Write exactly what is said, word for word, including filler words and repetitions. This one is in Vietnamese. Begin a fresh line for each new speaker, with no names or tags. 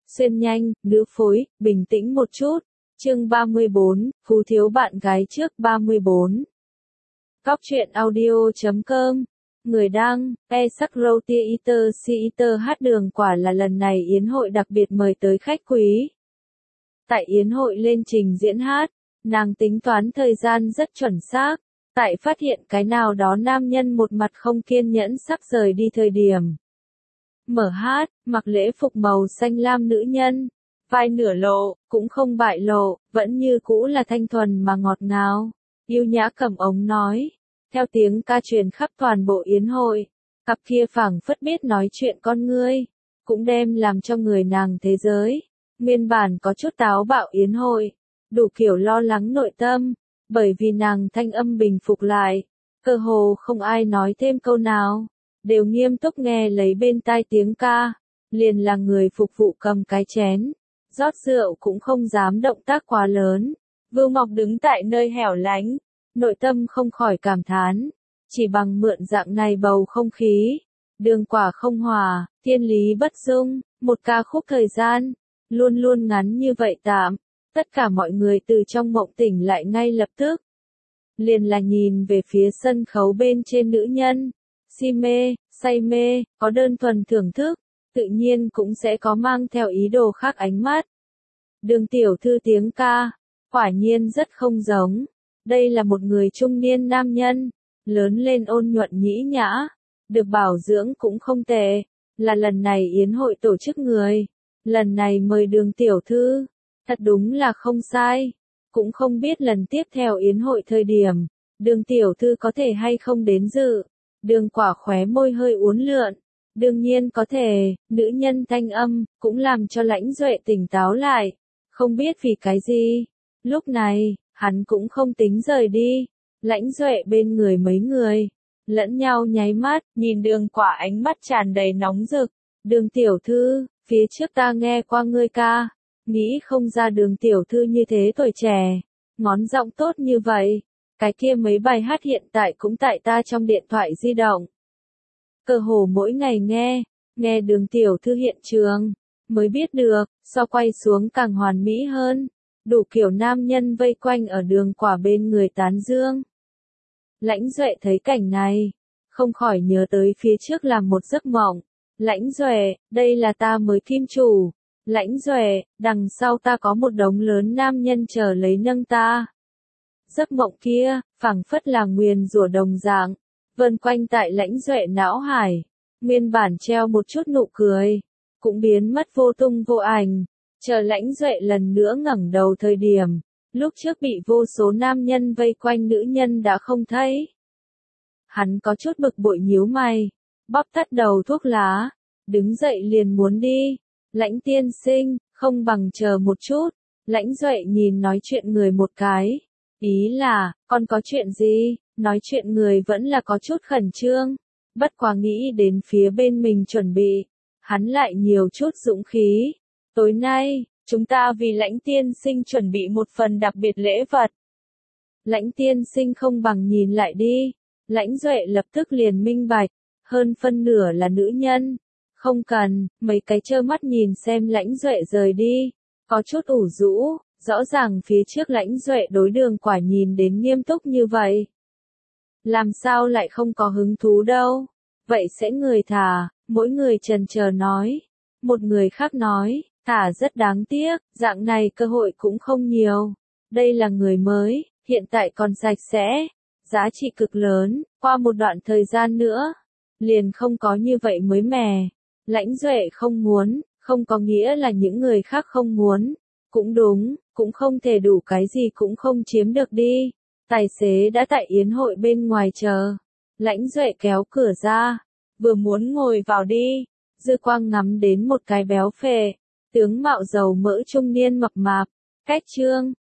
xuyên nhanh, nữ phối, bình tĩnh một chút. Chương ba mươi bốn, Phú thiếu bạn gái trước ba mươi bốn. Cóc truyện audio chấm com. Người đăng, e sắc roti eater si eater hát đường quả là lần này yến hội đặc biệt mời tới khách quý. Tại yến hội lên trình diễn hát, nàng tính toán thời gian rất chuẩn xác. Tại phát hiện cái nào đó nam nhân một mặt không kiên nhẫn sắp rời đi thời điểm. Mở hát, mặc lễ phục màu xanh lam nữ nhân. Vai nửa lộ, cũng không bại lộ, vẫn như cũ là thanh thuần mà ngọt ngào. Yêu nhã cầm ống nói. Theo tiếng ca truyền khắp toàn bộ yến hội. Cặp kia phảng phất biết nói chuyện con ngươi. Cũng đem làm cho người nàng thế giới. Nguyên bản có chút táo bạo yến hội. Đủ kiểu lo lắng nội tâm. Bởi vì nàng thanh âm bình phục lại. Cơ hồ không ai nói thêm câu nào. Đều nghiêm túc nghe lấy bên tai tiếng ca. Liền là người phục vụ cầm cái chén. Rót rượu cũng không dám động tác quá lớn. Vưu Mộc đứng tại nơi hẻo lánh. Nội tâm không khỏi cảm thán. Chỉ bằng mượn dạng này bầu không khí. Đường quả không hòa, thiên lý bất dung. Một ca khúc thời gian. Luôn luôn ngắn như vậy tạm. Tất cả mọi người từ trong mộng tỉnh lại ngay lập tức. Liền là nhìn về phía sân khấu bên trên nữ nhân. Si mê, say mê, có đơn thuần thưởng thức. Tự nhiên cũng sẽ có mang theo ý đồ khác ánh mắt. Đường tiểu thư tiếng ca, quả nhiên rất không giống. Đây là một người trung niên nam nhân, lớn lên ôn nhuận nhĩ nhã, được bảo dưỡng cũng không tệ, là lần này yến hội tổ chức người. Lần này mời đường tiểu thư, thật đúng là không sai. Cũng không biết lần tiếp theo yến hội thời điểm, đường tiểu thư có thể hay không đến dự. Đường quả khóe môi hơi uốn lượn. Đương nhiên có thể, nữ nhân thanh âm, cũng làm cho Lãnh Duệ tỉnh táo lại. Không biết vì cái gì. Lúc này, hắn cũng không tính rời đi. Lãnh Duệ bên người mấy người. Lẫn nhau nháy mắt, nhìn đường quả ánh mắt tràn đầy nóng rực. Đường tiểu thư, phía trước ta nghe qua ngươi ca. Nghĩ không ra đường tiểu thư như thế tuổi trẻ. Ngón giọng tốt như vậy. Cái kia mấy bài hát hiện tại cũng tại ta trong điện thoại di động. Cơ hồ mỗi ngày nghe, nghe đường tiểu thư hiện trường, mới biết được, so quay xuống càng hoàn mỹ hơn, đủ kiểu nam nhân vây quanh ở đường quả bên người tán dương. Lãnh Duệ thấy cảnh này, không khỏi nhớ tới phía trước làm một giấc mộng. Lãnh Duệ, đây là ta mới kim chủ. Lãnh Duệ, đằng sau ta có một đống lớn nam nhân chờ lấy nâng ta. Giấc mộng kia, phảng phất là nguyền rủa đồng dạng. Vân quanh tại Lãnh Duệ não hải, nguyên bản treo một chút nụ cười, cũng biến mất vô tung vô ảnh. Chờ Lãnh Duệ lần nữa ngẩng đầu thời điểm, lúc trước bị vô số nam nhân vây quanh nữ nhân đã không thấy. Hắn có chút bực bội nhíu mày, bóp tắt đầu thuốc lá, đứng dậy liền muốn đi. Lãnh tiên sinh, không bằng chờ một chút. Lãnh Duệ nhìn nói chuyện người một cái, ý là, còn có chuyện gì? Nói chuyện người vẫn là có chút khẩn trương, bất quá nghĩ đến phía bên mình chuẩn bị, hắn lại nhiều chút dũng khí. Tối nay, chúng ta vì Lãnh tiên sinh chuẩn bị một phần đặc biệt lễ vật. Lãnh tiên sinh không bằng nhìn lại đi. Lãnh Duệ lập tức liền minh bạch, hơn phân nửa là nữ nhân. Không cần, mấy cái trơ mắt nhìn xem Lãnh Duệ rời đi, có chút ủ rũ, rõ ràng phía trước Lãnh Duệ đối đường quả nhìn đến nghiêm túc như vậy. Làm sao lại không có hứng thú đâu? Vậy sẽ người thả, mỗi người chần chờ nói. Một người khác nói, thả rất đáng tiếc, dạng này cơ hội cũng không nhiều. Đây là người mới, hiện tại còn sạch sẽ, giá trị cực lớn, qua một đoạn thời gian nữa, liền không có như vậy mới mẻ. Lãnh Duệ không muốn, không có nghĩa là những người khác không muốn. Cũng đúng, cũng không thể đủ cái gì cũng không chiếm được đi. Tài xế đã tại yến hội bên ngoài chờ. Lãnh Duệ kéo cửa ra, vừa muốn ngồi vào đi, dư quang ngắm đến một cái béo phệ, tướng mạo dầu mỡ trung niên mập mạp, cách trương,